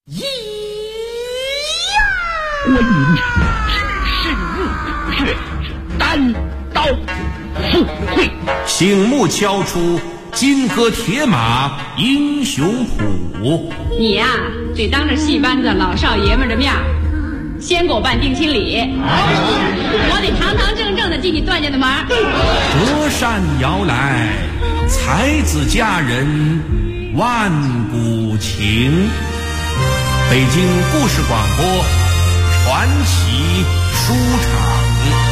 咿呀！观音只是入穴，单刀赴会， 醒目敲出金戈铁马英雄谱。 你呀，得当着戏班子老少爷们的面先给我办定亲礼，我得堂堂正正的进你段家的门。 折扇摇来，才子佳人万古情。北京故事广播传奇书场。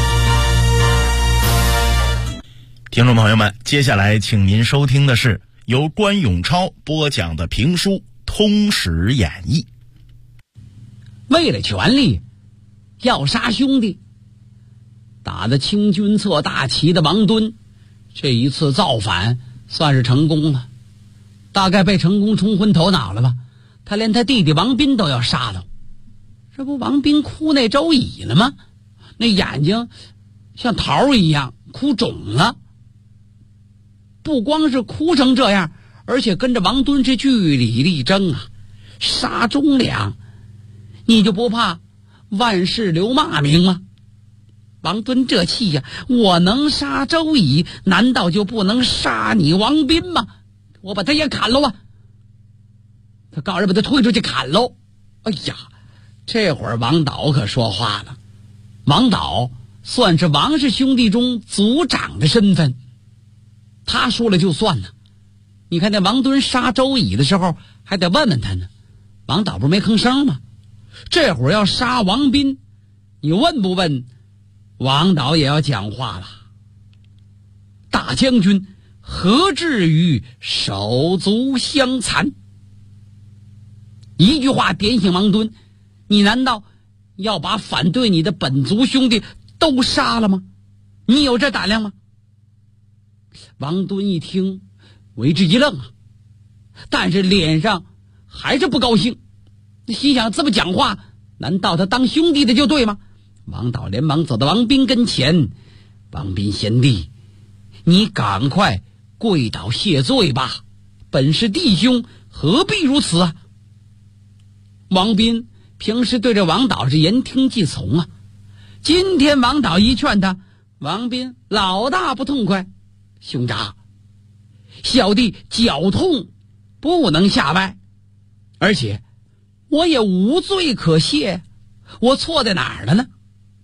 听众朋友们，接下来请您收听的是由关永超播讲的评书《通史演义》。 为了权力，要杀兄弟，打得清君侧大旗的王敦，这一次造反算是成功了，大概被成功冲昏头脑了吧？他连他弟弟王斌都要杀了，这不王斌哭那周乙了吗？那眼睛像桃一样哭肿了，不光是哭成这样，而且跟着王敦是据理力争啊，杀忠良，你就不怕万世留骂名吗？王敦这气呀，我能杀周乙，难道就不能杀你王斌吗？我把他也砍了啊！他告人把他推出去砍喽！哎呀，这会儿王导可说话了。王导算是王氏兄弟中族长的身份，他说了就算呢。你看那王敦杀周乙的时候还得问问他呢，王导不是没吭声吗？这会儿要杀王斌，你问不问，王导也要讲话了。大将军何至于手足相残？一句话点醒王敦，你难道要把反对你的本族兄弟都杀了吗？你有这胆量吗？王敦一听为之一愣啊，但是脸上还是不高兴，心想这么讲话，难道他当兄弟的就对吗？王导连忙走到王斌跟前，王斌贤弟，你赶快跪倒谢罪吧，本是弟兄，何必如此啊？王斌平时对着王导是言听计从啊，今天王导一劝他，王斌老大不痛快。兄长，小弟脚痛不能下拜，而且我也无罪可谢，我错在哪儿了呢？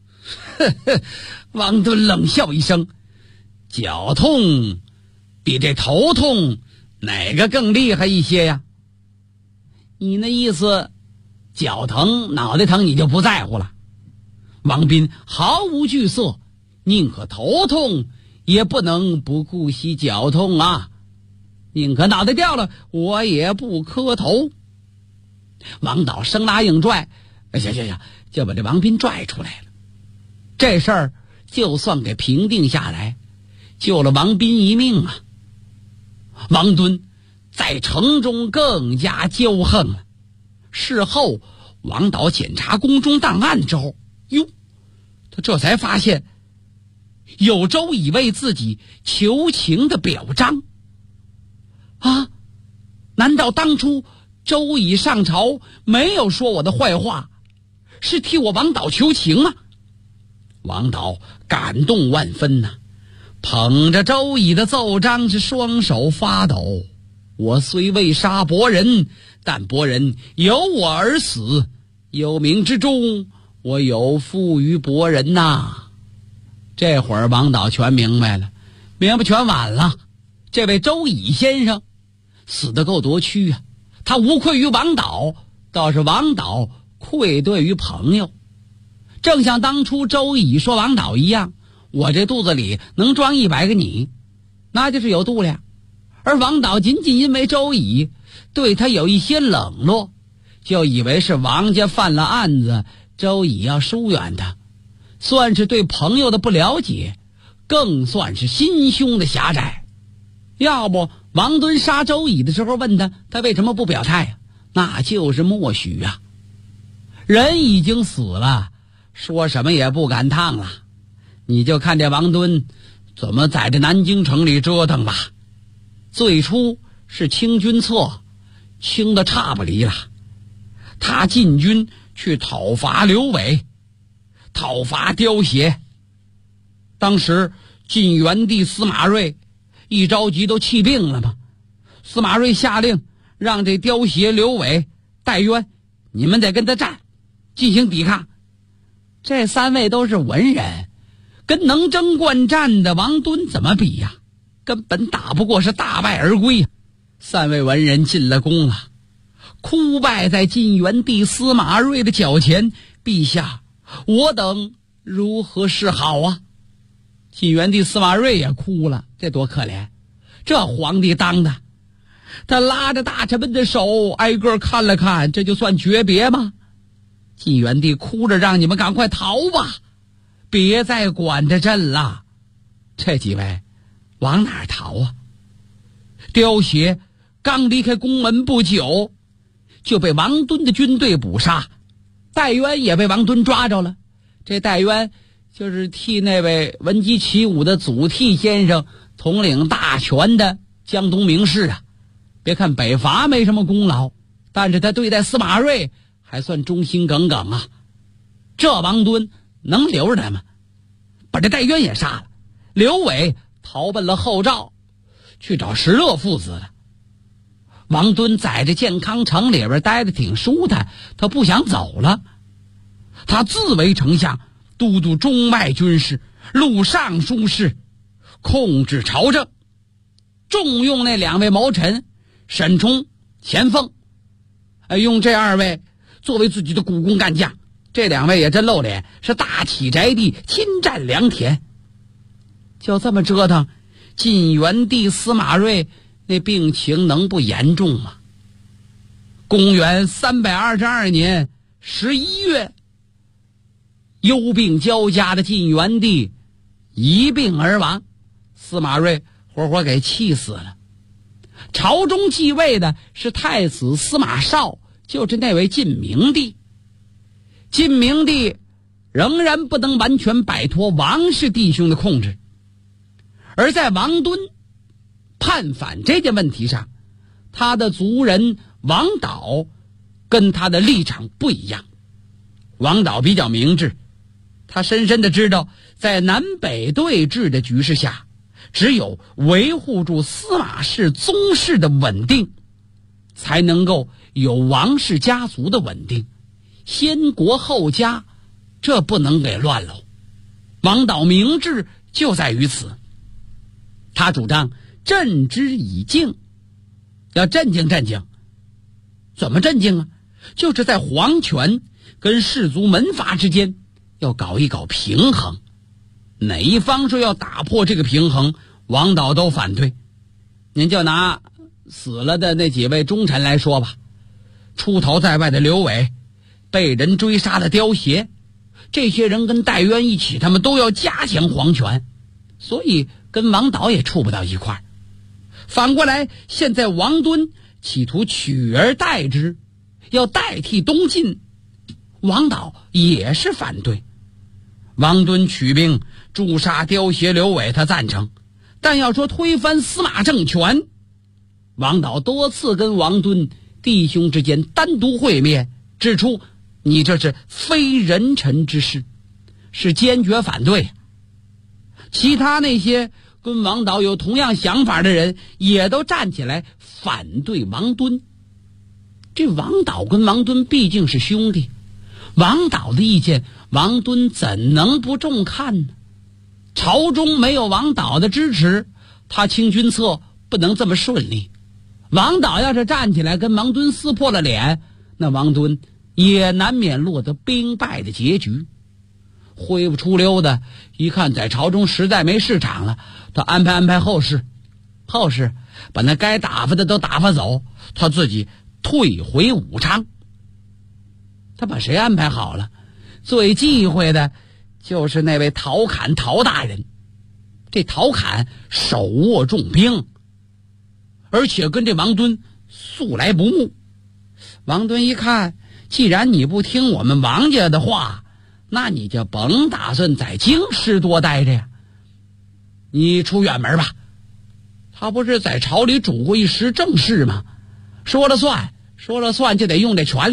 王敦冷笑一声，脚痛比这头痛哪个更厉害一些呀？你那意思脚疼脑袋疼你就不在乎了？王斌毫无惧色，宁可头痛也不能不顾惜脚痛啊，宁可脑袋掉了我也不磕头。王导生拉硬拽，行，就把这王斌拽出来了。这事儿就算给平定下来，救了王斌一命啊。王敦在城中更加骄横了。事后王导检查宫中档案之后，哟，他这才发现有周乙为自己求情的表彰啊！难道当初周乙上朝没有说我的坏话，是替我王导求情吗？王导感动万分呐，捧着周乙的奏章是双手发抖。我虽未杀伯仁，但伯仁有我而死，有名之中我有负于伯仁呐。这会儿王导全明白了，明白全晚了。这位周乙先生死得够夺屈啊，他无愧于王导，倒是王导愧对于朋友。正像当初周乙说王导一样，我这肚子里能装100个你，那就是有度量。而王导仅仅因为周乙对他有一些冷落，就以为是王家犯了案子，周乙要疏远他，算是对朋友的不了解，更算是心胸的狭窄。要不王敦杀周乙的时候问他为什么不表态啊？那就是默许啊。人已经死了，说什么也不敢趟了。你就看这王敦怎么在这南京城里折腾吧。最初是清君侧，清的差不离了， 他进军去讨伐刘伟，讨伐刁协。当时晋元帝司马睿一着急都气病了嘛，司马睿下令让这刁协、刘伟、戴渊，你们得跟他战，进行抵抗。这3位都是文人，跟能征惯战的王敦怎么比呀？根本打不过，是大败而归呀。3位文人进了宫了，哭拜在晋元帝司马睿的脚前，陛下，我等如何是好啊？晋元帝司马睿也哭了，这多可怜，这皇帝当的，他拉着大臣们的手挨个看了看，这就算诀别吗？晋元帝哭着让你们赶快逃吧，别再管着朕了。这几位往哪儿逃啊？刁协刚离开宫门不久就被王敦的军队捕杀，戴渊也被王敦抓着了。这戴渊就是替那位闻鸡起舞的祖逖先生统领大权的江东名士啊。别看北伐没什么功劳，但是他对待司马睿还算忠心耿耿啊。这王敦能留着他吗？把这戴渊也杀了。刘伟逃奔了后赵，去找石勒父子了。王敦在这建康城里边待得挺舒坦，他不想走了。他自为丞相，都督中外军事，录尚书事，控制朝政，重用那2位谋臣沈冲、钱凤，用这2位作为自己的股肱干将。这2位也真露脸，是大起宅地，亲占良田。就这么折腾，晋元帝司马睿那病情能不严重吗？公元322年11月，忧病交加的晋元帝一病而亡，司马睿活活给气死了。朝中继位的是太子司马绍，就是那位晋明帝。晋明帝仍然不能完全摆脱王氏弟兄的控制，而在王敦叛反这件问题上，他的族人王导跟他的立场不一样。王导比较明智，他深深地知道，在南北对峙的局势下，只有维护住司马氏宗室的稳定，才能够有王氏家族的稳定。先国后家，这不能给乱了。王导明智就在于此，他主张镇之以静，要镇静镇静。怎么镇静啊？就是在皇权跟士族门阀之间要搞一搞平衡。哪一方说要打破这个平衡，王导都反对。您就拿死了的那几位忠臣来说吧，出逃在外的刘伟，被人追杀的刁协，这些人跟戴渊一起，他们都要加强皇权，所以跟王导也处不到一块儿。反过来，现在王敦企图取而代之，要代替东晋，王导也是反对。王敦取兵诛杀刁协、刘伟，他赞成，但要说推翻司马政权，王导多次跟王敦弟兄之间单独会面，指出你这是非人臣之事，是坚决反对。其他那些跟王导有同样想法的人也都站起来反对王敦。这王导跟王敦毕竟是兄弟，王导的意见王敦怎能不重看呢？朝中没有王导的支持，他清君侧不能这么顺利。王导要是站起来跟王敦撕破了脸，那王敦也难免落得兵败的结局。恢复出溜的一看在朝中实在没市场了，他安排后事把那该打发的都打发走，他自己退回武昌。他把谁安排好了？最忌讳的就是那位陶侃陶大人。这陶侃手握重兵，而且跟这王敦素来不睦。王敦一看，既然你不听我们王家的话，那你就甭打算在京师多待着呀，你出远门吧。他不是在朝里主过一时政事吗？说了算就得用这权力，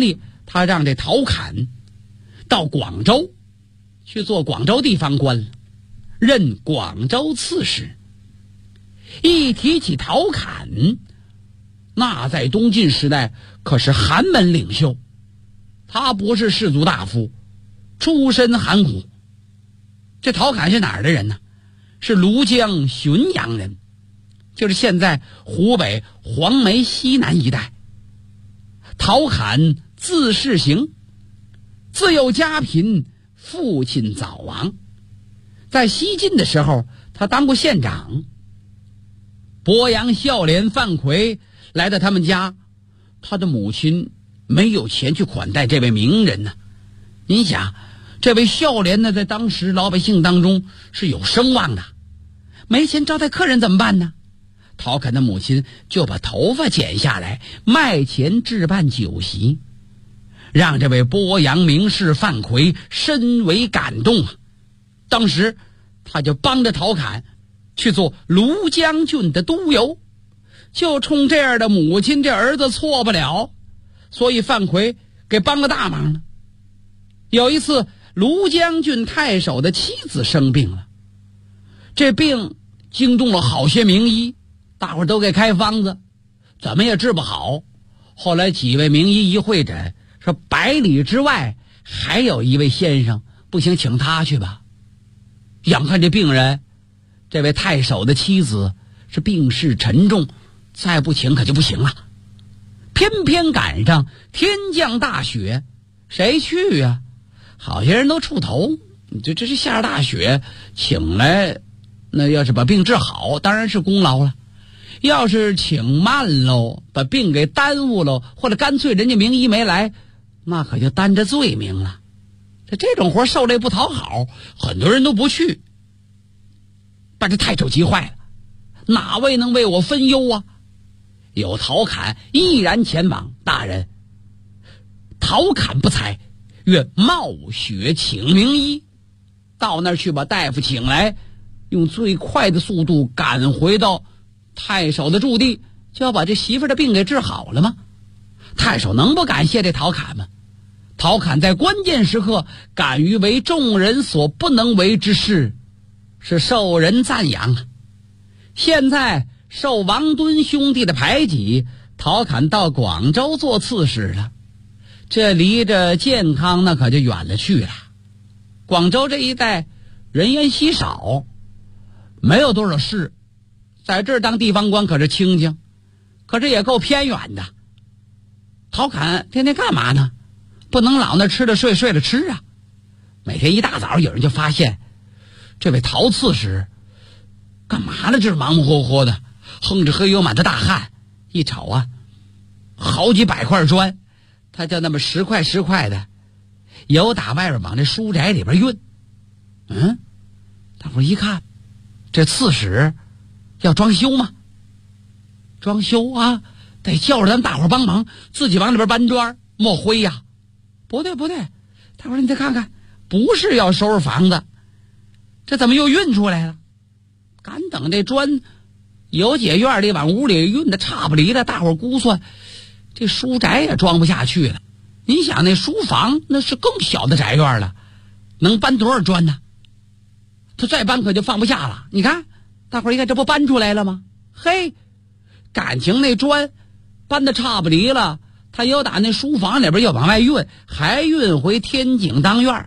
他让这陶侃到广州去做广州地方官了，任广州刺史。一提起陶侃，那在东晋时代可是寒门领袖，他不是士族大夫，出身寒苦。这陶侃是哪儿的人呢？是庐江浔阳人，就是现在湖北黄梅西南一带。陶侃字世行，自幼家贫，父亲早亡。在西晋的时候，他当过县长。鄱阳孝廉范奎来到他们家，他的母亲没有钱去款待这位名人呢。您想，这位孝廉呢，在当时老百姓当中是有声望的，没钱招待客人怎么办呢？陶侃的母亲就把头发剪下来，卖钱置办酒席，让这位鄱阳名士范奎深为感动啊。当时他就帮着陶侃去做庐江郡的督邮，就冲这样的母亲，这儿子错不了，所以范奎给帮个大忙了。有一次，庐江郡太守的妻子生病了，这病惊动了好些名医，大伙儿都给开方子，怎么也治不好。后来几位名医一会诊，说100里之外还有一位先生，不行，请他去吧。眼看这病人，这位太守的妻子是病势沉重，再不请可就不行了。偏偏赶上天降大雪，谁去呀？好些人都出头，这是下着大雪，请来，那要是把病治好，当然是功劳了。要是请慢喽，把病给耽误喽，或者干脆人家名医没来，那可就担着罪名了。这种活受累不讨好，很多人都不去，把这太守急坏了，哪位能为我分忧啊？有陶侃毅然前往，大人，陶侃不才，愿冒雪请名医。到那儿去把大夫请来，用最快的速度赶回到太守的驻地，就要把这媳妇的病给治好了吗？太守能不感谢这陶侃吗？陶侃在关键时刻敢于为众人所不能为之事，是受人赞扬啊。现在受王敦兄弟的排挤，陶侃到广州做刺史了，这离着健康那可就远了去了。广州这一带人烟稀少，没有多少事，在这儿当地方官可是清静，可是也够偏远的。陶侃天天干嘛呢？不能老那吃了睡，睡了吃啊。每天一大早有人就发现这位陶刺史干嘛呢？这是忙忙活活的，哼着黑油满的大汗，一瞅啊，好几百块砖，他就那么10块10块的，由打外边往这书宅里边运。大伙一看，这刺史要装修吗？装修啊，得叫着咱大伙帮忙，自己往里边搬砖抹灰呀。不对，大伙你再看看，不是要收拾房子，这怎么又运出来了？赶等这砖由解院里往屋里运的差不离了，大伙估算这书宅也装不下去了。你想那书房那是更小的宅院了，能搬多少砖呢？他再搬可就放不下了。你看大伙一看，这不搬出来了吗？嘿，感情那砖搬的差不离了，他又打那书房里边又往外运，还运回天井当院，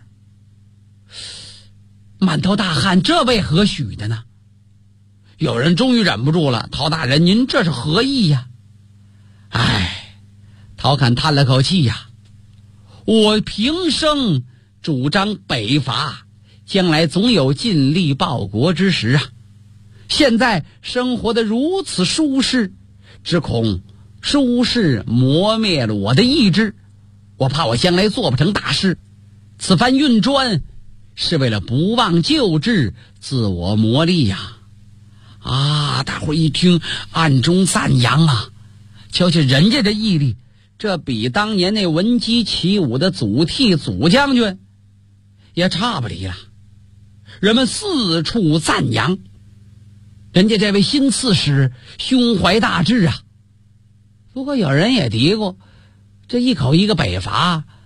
满头大汗，这为何许的呢？有人终于忍不住了，陶大人您这是何意呀？陶侃叹了口气呀，我平生主张北伐，将来总有尽力报国之时啊。现在生活得如此舒适，只恐舒适磨灭了我的意志，我怕我将来做不成大事。此番运砖是为了不忘旧志，自我磨砺呀。大伙一听暗中赞扬啊，瞧瞧人家的毅力，这比当年那闻鸡起舞的祖逖祖将军也差不离了。人们四处赞扬人家这位新刺史胸怀大志啊。不过有人也嘀咕，这一口一个北伐，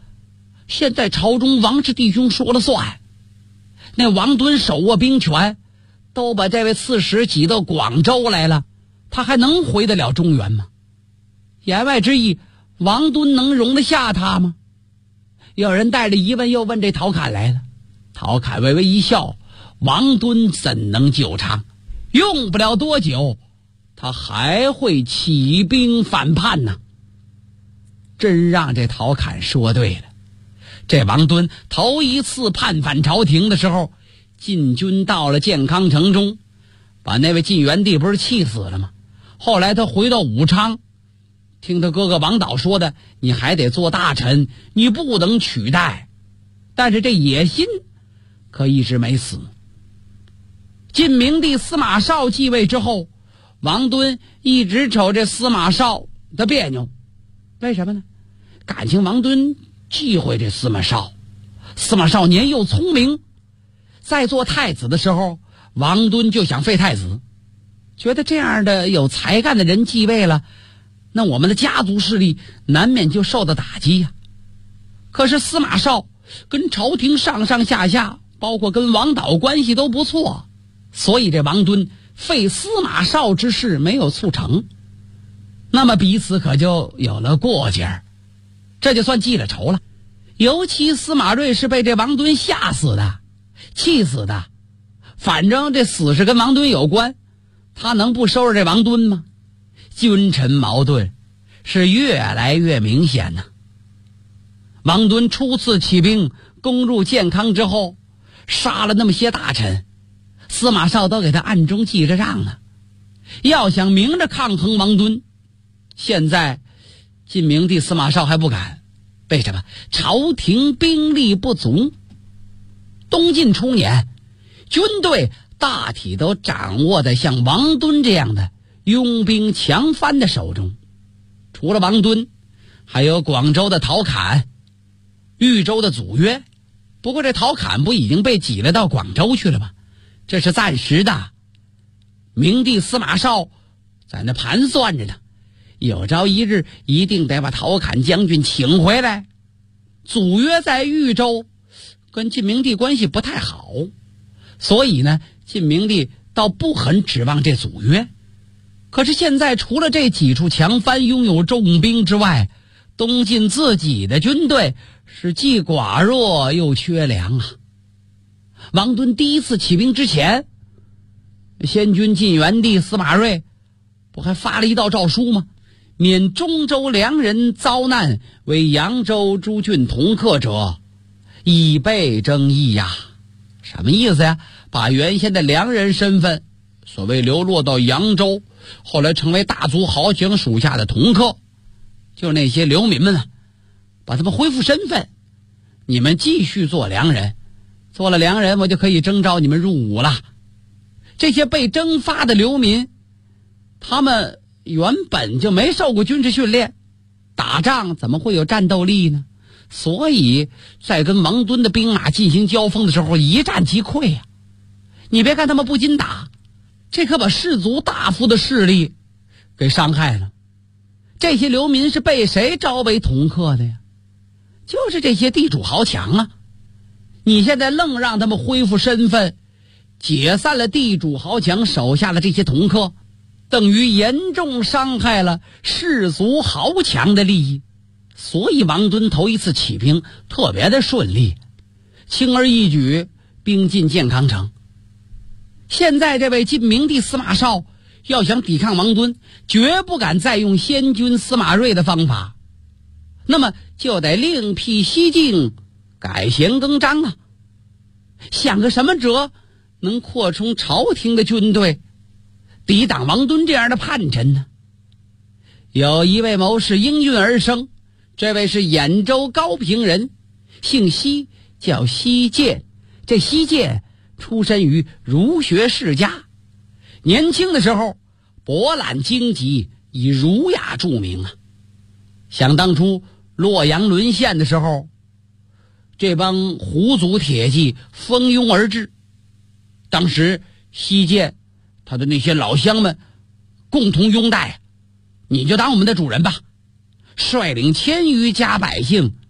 现在朝中王氏弟兄说了算，那王敦手握兵权，都把这位刺史挤到广州来了，他还能回得了中原吗？言外之意，王敦能容得下他吗？有人带着疑问又问这陶侃来了。陶侃微微一笑，王敦怎能久长？用不了多久，他还会起兵反叛呢。真让这陶侃说对了。这王敦头一次叛反朝廷的时候，晋军到了建康城中，把那位晋元帝不是气死了吗？后来他回到武昌，听他哥哥王导说的，你还得做大臣，你不能取代。但是这野心可一直没死。晋明帝司马绍继位之后，王敦一直瞅这司马绍的别扭。为什么呢？感情王敦忌讳这司马绍。司马绍年幼聪明，在做太子的时候，王敦就想废太子，觉得这样的有才干的人继位了，那我们的家族势力难免就受到打击呀。可是司马绍跟朝廷上上下下，包括跟王导关系都不错，所以这王敦废司马绍之事没有促成，那么彼此可就有了过节，这就算记了仇了。尤其司马睿是被这王敦吓死的，气死的，反正这死是跟王敦有关，他能不收拾这王敦吗？君臣矛盾是越来越明显呢。王敦初次起兵攻入建康之后，杀了那么些大臣，司马绍都给他暗中记着账呢。要想明着抗衡王敦，现在晋明帝司马绍还不敢。为什么？朝廷兵力不足。东晋初年，军队大体都掌握在像王敦这样的拥兵强藩的手中。除了王敦，还有广州的陶侃，豫州的祖约。不过这陶侃不已经被挤了到广州去了吗？这是暂时的。明帝司马绍在那盘算着呢，有朝一日一定得把陶侃将军请回来。祖约在豫州跟晋明帝关系不太好，所以呢，晋明帝倒不很指望这祖约。可是现在除了这几处强藩拥有重兵之外，东晋自己的军队是既寡弱又缺粮啊。王敦第一次起兵之前，先君晋元帝司马睿不还发了一道诏书吗？免中州良人遭难，为扬州诸郡同客者，以备征议呀。什么意思呀？把原先的良人身份，所谓流落到扬州，后来成为大族豪强属下的同客，就是那些流民们啊，把他们恢复身份，你们继续做良人，做了良人，我就可以征召你们入伍了。这些被征发的流民，他们原本就没受过军事训练，打仗怎么会有战斗力呢？所以在跟王敦的兵马进行交锋的时候，一战即溃呀。你别看他们不禁打，这可把士族大夫的势力给伤害了。这些流民是被谁招为同客的呀？就是这些地主豪强啊。你现在愣让他们恢复身份，解散了地主豪强手下的这些同客，等于严重伤害了士族豪强的利益。所以王敦头一次起兵特别的顺利，轻而易举兵进建康城。现在这位晋明帝司马绍要想抵抗王敦，绝不敢再用先君司马睿的方法，那么就得另辟蹊径，改弦更张啊。想个什么辙能扩充朝廷的军队，抵挡王敦这样的叛臣呢？有一位谋士应运而生，这位是兖州高平人，姓西，叫西涧。这西涧出身于儒学世家，年轻的时候博览经籍，以儒雅著名啊。想当初洛阳沦陷的时候，这帮胡族铁骑蜂拥而至，当时西涧他的那些老乡们共同拥戴，你就当我们的主人吧，率领1000余家百姓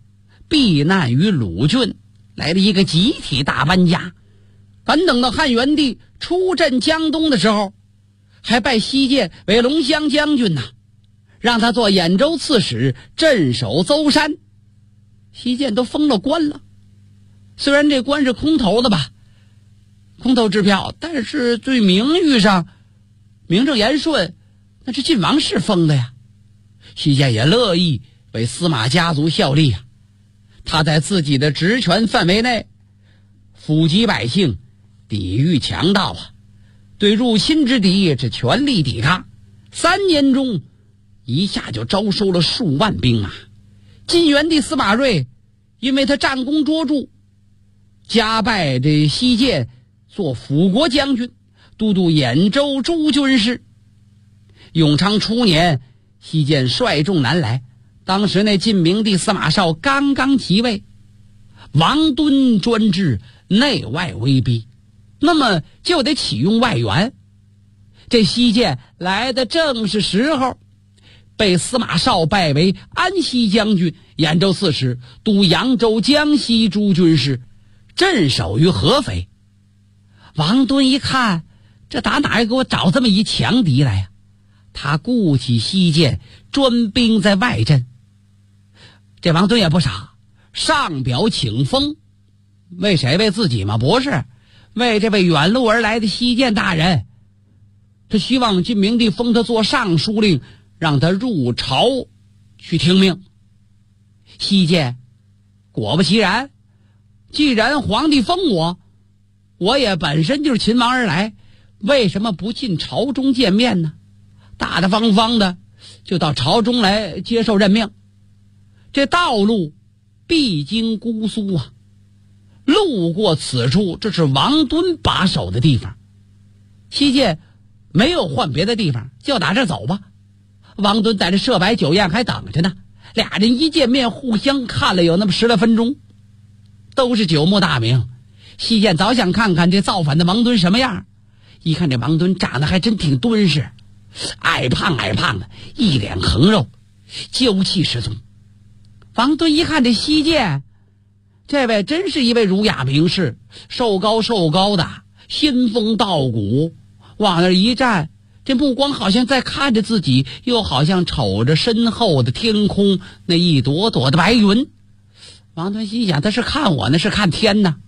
避难于鲁郡，来了一个集体大搬家。赶等到汉元帝出镇江东的时候，还拜西涧为龙骧将军让他做兖州刺史，镇守邹山。西涧都封了官了，虽然这官是空头的吧，空头支票，但是对名誉上名正言顺，那是晋王室封的呀。西涧也乐意为司马家族效力呀。他在自己的职权范围内抚及百姓，抵御强盗对入侵之敌是全力抵抗。3年中一下就招收了数万兵马。晋元帝司马睿因为他战功卓著，加拜这西涧做辅国将军，都督兖州诸军事。永昌初年，西涧率众南来，当时那晋明帝司马绍刚刚即位，王敦专制，内外威逼，那么就得启用外援。这西涧来的正是时候，被司马绍拜为安西将军、兖州刺史，督扬州、江西诸军事，镇守于合肥。王敦一看，这打哪给我找这么一强敌来呀？他顾起西涧，专兵在外镇。这王敦也不傻，上表请封。为谁？为自己吗？不是，为这位远路而来的西涧大人。他希望晋明帝封他做尚书令，让他入朝去听命。西涧果不其然，既然皇帝封我也本身就是秦王而来，为什么不进朝中见面呢？大大方方的就到朝中来接受任命。这道路必经姑苏路过此处，这是王敦把守的地方。西涧没有换别的地方，就打这走吧。王敦在这设摆酒宴还等着呢。俩人一见面，互相看了有那么10来分钟，都是久慕大名。西涧早想看看这造反的王敦什么样，一看这王敦长得还真挺敦实，矮胖的，一脸横肉，娇气十足。王敦一看这西涧，这位真是一位儒雅名士，瘦高的，仙风道骨，往那一站，这目光好像在看着自己，又好像瞅着身后的天空那一朵朵的白云。王敦心想，他是看我呢，是看天呢？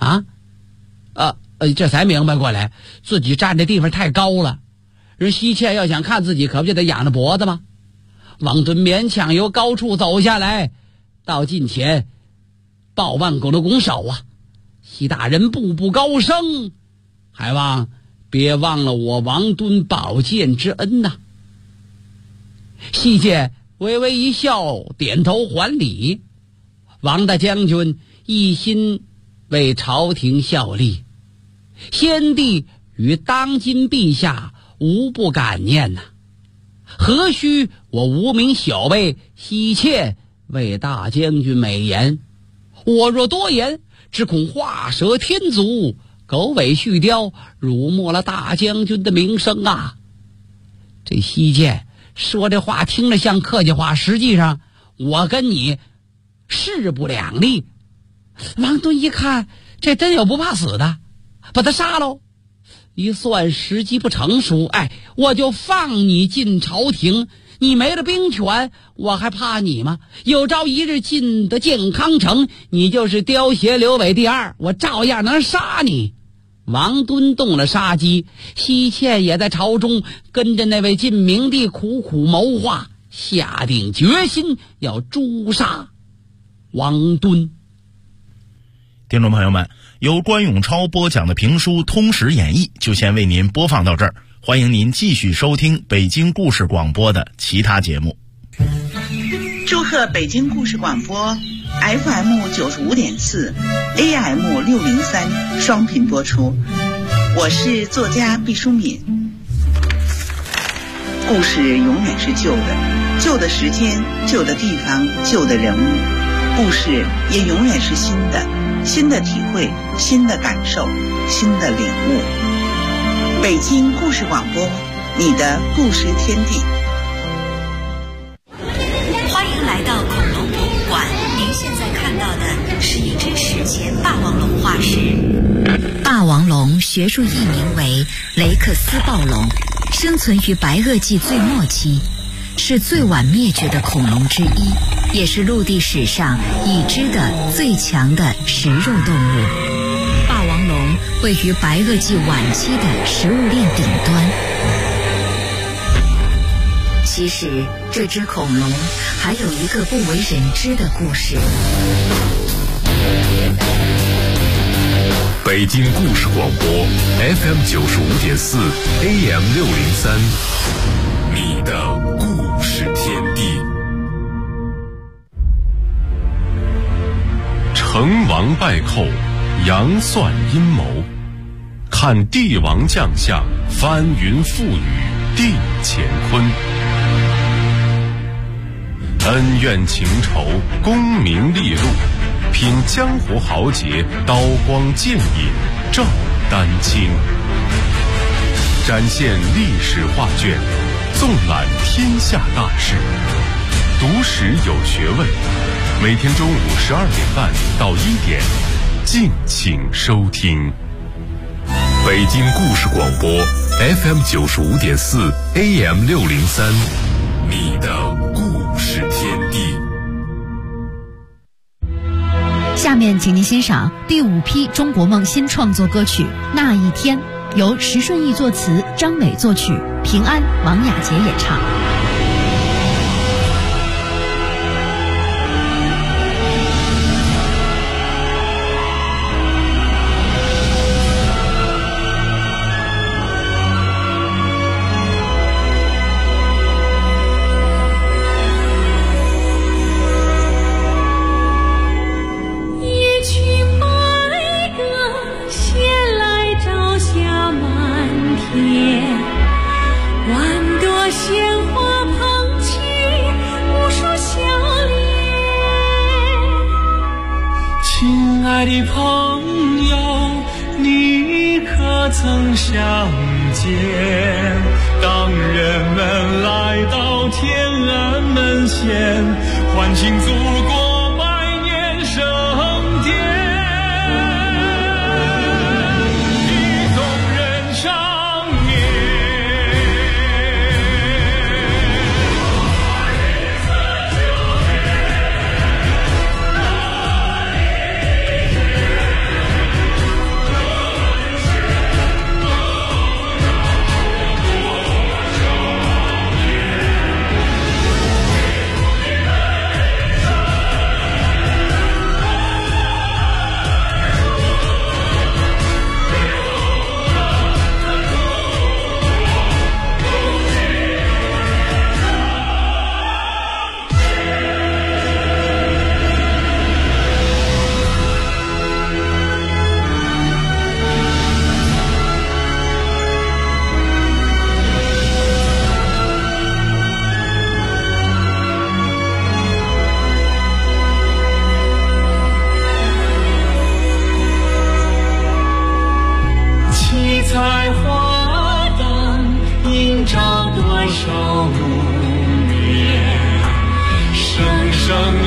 这才明白过来，自己站的地方太高了。人西涧要想看自己，可不就得仰着脖子吗？王敦勉强由高处走下来，到近前抱腕拱了拱手西大人步步高升，还望别忘了我王敦保荐之恩呐。西涧微微一笑，点头还礼。王大将军一心为朝廷效力，先帝与当今陛下无不感念呐，何须我无名小辈西涧为大将军美言？我若多言，只恐画蛇添足，狗尾续貂，辱没了大将军的名声啊。这西涧说这话听着像客气话，实际上我跟你势不两立。王敦一看，这真有不怕死的，把他杀喽。一算时机不成熟，我就放你进朝廷。你没了兵权，我还怕你吗？有朝一日进得健康城，你就是雕鞋刘伟第2，我照样能杀你。王敦动了杀机，西涧也在朝中跟着那位晋明帝苦苦谋划，下定决心要诛杀王敦。 听众朋友们，由关永超播讲的评书《通史演义》就先为您播放到这儿，欢迎您继续收听北京故事广播的其他节目。 祝贺北京故事广播 FM 95.4 AM 603双频播出，我是作家毕淑敏。故事永远是旧的，旧的时间，旧的地方，旧的人物，故事也永远是新的，新的体会，新的感受，新的领悟。北京故事广播，你的故事天地。 欢迎来到恐龙博物馆，您现在看到前霸王龙化石。霸王龙学术译名为雷克斯暴龙，生存于白垩纪最末期，是最晚灭绝的恐龙之一，也是陆地史上已知的最强的食肉动物。霸王龙位于白垩纪晚期的食物链顶端。其实这只恐龙还有一个不为人知的故事。 北京故事广播 FM 95.4 AM 603，你的故事天地。成王败寇，杨算阴谋，看帝王将相，翻云覆雨，定乾坤。恩怨情仇，功名利禄，品江湖豪杰，刀光剑影，照丹青。展现历史画卷，纵览天下大事，读史有学问。每天中午12点半到1点，敬请收听。北京故事广播 FM 95.4 AM 603，你的故事天地。 下面请您欣赏第5批中国梦新创作歌曲《那一天》，由石顺义作词，张美作曲，平安、王雅洁演唱。 爱的朋友，你可曾相见？当人们来到天安门前，欢庆祖国百年盛典，一动人长眠。彩花灯映照多少无眠，声声